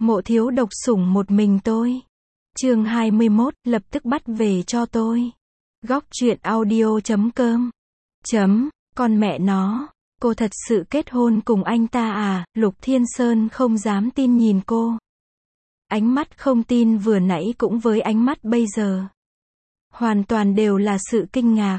Mộ thiếu độc sủng một mình tôi. Chương 21, lập tức bắt về cho tôi. Góc truyện audio.com. Con mẹ nó, cô thật sự kết hôn cùng anh ta à? Lục Thiên Sơn không dám tin nhìn cô. Ánh mắt không tin vừa nãy cũng với ánh mắt bây giờ. Hoàn toàn đều là sự kinh ngạc.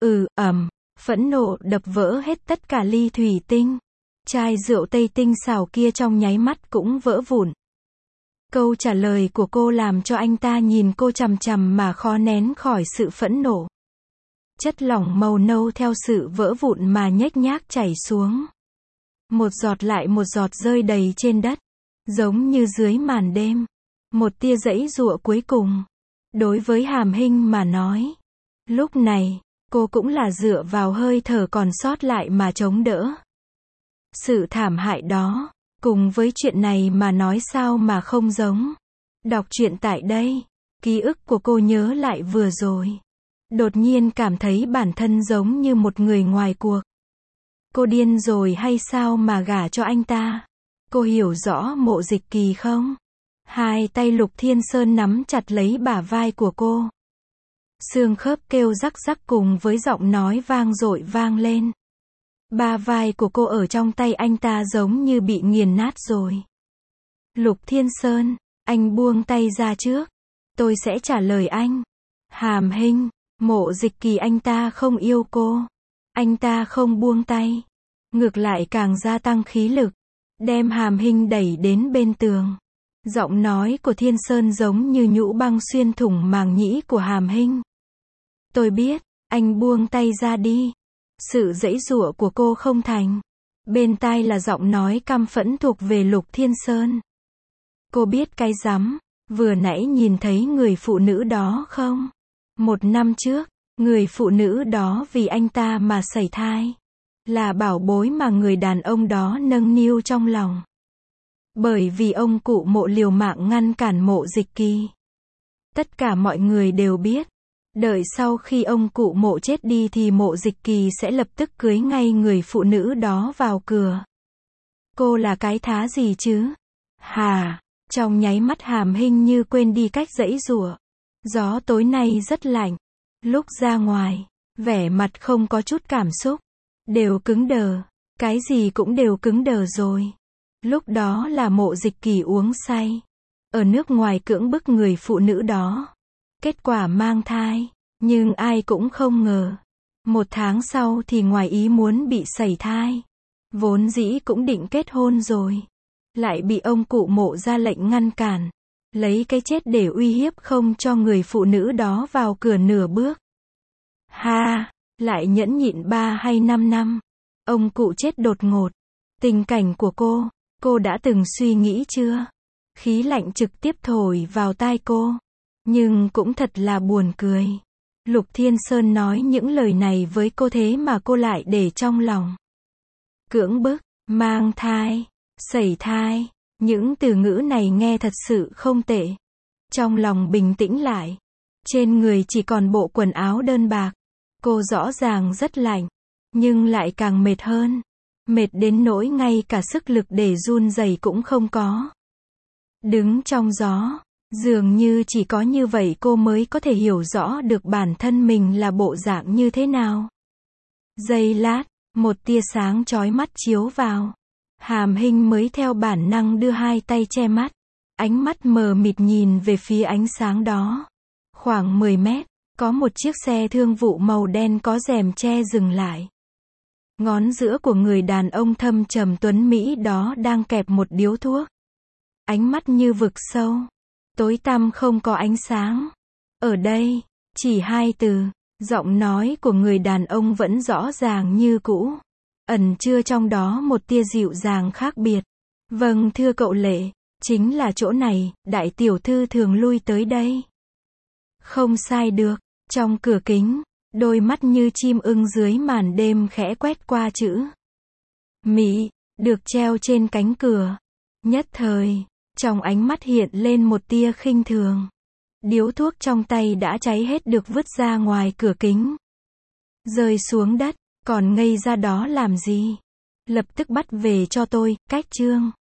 Phẫn nộ đập vỡ hết tất cả ly thủy tinh. Chai rượu Tây tinh xảo kia trong nháy mắt cũng vỡ vụn. Câu trả lời của cô làm cho anh ta nhìn cô chằm chằm mà khó nén khỏi sự phẫn nộ. Chất lỏng màu nâu theo sự vỡ vụn mà nhếch nhác chảy xuống. Một giọt lại một giọt rơi đầy trên đất. Giống như dưới màn đêm. Một tia giãy giụa cuối cùng. Đối với Hàm Hinh mà nói. Lúc này, cô cũng là dựa vào hơi thở còn sót lại mà chống đỡ. Sự thảm hại đó, cùng với chuyện này mà nói sao mà không giống. Đọc truyện tại đây, ký ức của cô nhớ lại vừa rồi. Đột nhiên cảm thấy bản thân giống như một người ngoài cuộc. Cô điên rồi hay sao mà gả cho anh ta? Cô hiểu rõ Mộ Dịch Kỳ không? Hai tay Lục Thiên Sơn nắm chặt lấy bả vai của cô. Xương khớp kêu rắc rắc cùng với giọng nói vang dội vang lên. Ba vai của cô ở trong tay anh ta giống như bị nghiền nát rồi. Lục Thiên Sơn, anh buông tay ra trước. Tôi sẽ trả lời anh. Hàm Hinh, Mộ Dịch Kỳ anh ta không yêu cô. Anh ta không buông tay. Ngược lại càng gia tăng khí lực. Đem Hàm Hinh đẩy đến bên tường. Giọng nói của Thiên Sơn giống như nhũ băng xuyên thủng màng nhĩ của Hàm Hinh. Tôi biết, anh buông tay ra đi. Sự giãy giụa của cô không thành. Bên tai là giọng nói căm phẫn thuộc về Lục Thiên Sơn. Cô biết cái rắm, vừa nãy nhìn thấy người phụ nữ đó không? 1 năm trước, người phụ nữ đó vì anh ta mà sẩy thai. Là bảo bối mà người đàn ông đó nâng niu trong lòng. Bởi vì ông cụ Mộ liều mạng ngăn cản Mộ Dịch Kỳ. Tất cả mọi người đều biết. Đợi sau khi ông cụ Mộ chết đi thì Mộ Dịch Kỳ sẽ lập tức cưới ngay người phụ nữ đó vào cửa. Cô là cái thá gì chứ? Trong nháy mắt Hàm Hinh như quên đi cách giãy giụa. Gió tối nay rất lạnh. Lúc ra ngoài, vẻ mặt không có chút cảm xúc. Đều cứng đờ. Cái gì cũng đều cứng đờ rồi. Lúc đó là Mộ Dịch Kỳ uống say. Ở nước ngoài cưỡng bức người phụ nữ đó. Kết quả mang thai. Nhưng ai cũng không ngờ. 1 tháng sau thì ngoài ý muốn bị sẩy thai. Vốn dĩ cũng định kết hôn rồi. Lại bị ông cụ Mộ ra lệnh ngăn cản. Lấy cái chết để uy hiếp không cho người phụ nữ đó vào cửa nửa bước. Lại nhẫn nhịn 3 hay 5 năm. Ông cụ chết đột ngột. Tình cảnh của cô đã từng suy nghĩ chưa? Khí lạnh trực tiếp thổi vào tai cô. Nhưng cũng thật là buồn cười. Lục Thiên Sơn nói những lời này với cô thế mà cô lại để trong lòng. Cưỡng bức, mang thai, sẩy thai. Những từ ngữ này nghe thật sự không tệ. Trong lòng bình tĩnh lại. Trên người chỉ còn bộ quần áo đơn bạc. Cô rõ ràng rất lạnh. Nhưng lại càng mệt hơn. Mệt đến nỗi ngay cả sức lực để run rẩy cũng không có. Đứng trong gió. Dường như chỉ có như vậy cô mới có thể hiểu rõ được bản thân mình là bộ dạng như thế nào. Giây lát, một tia sáng chói mắt chiếu vào. Hàm Hinh mới theo bản năng đưa hai tay che mắt. Ánh mắt mờ mịt nhìn về phía ánh sáng đó. Khoảng 10 mét, có một chiếc xe thương vụ màu đen có rèm che dừng lại. Ngón giữa của người đàn ông thâm trầm tuấn Mỹ đó đang kẹp một điếu thuốc. Ánh mắt như vực sâu. Tối tăm không có ánh sáng. Ở đây, chỉ 2 từ. Giọng nói của người đàn ông vẫn rõ ràng như cũ. Ẩn chứa trong đó một tia dịu dàng khác biệt. Vâng thưa cậu Lệ, chính là chỗ này, đại tiểu thư thường lui tới đây. Không sai được, trong cửa kính, đôi mắt như chim ưng dưới màn đêm khẽ quét qua chữ Mỹ, được treo trên cánh cửa. Nhất thời, trong ánh mắt hiện lên một tia khinh thường. Điếu thuốc trong tay đã cháy hết được vứt ra ngoài cửa kính. Rơi xuống đất, còn ngây ra đó làm gì? Lập tức bắt về cho tôi, cách chương.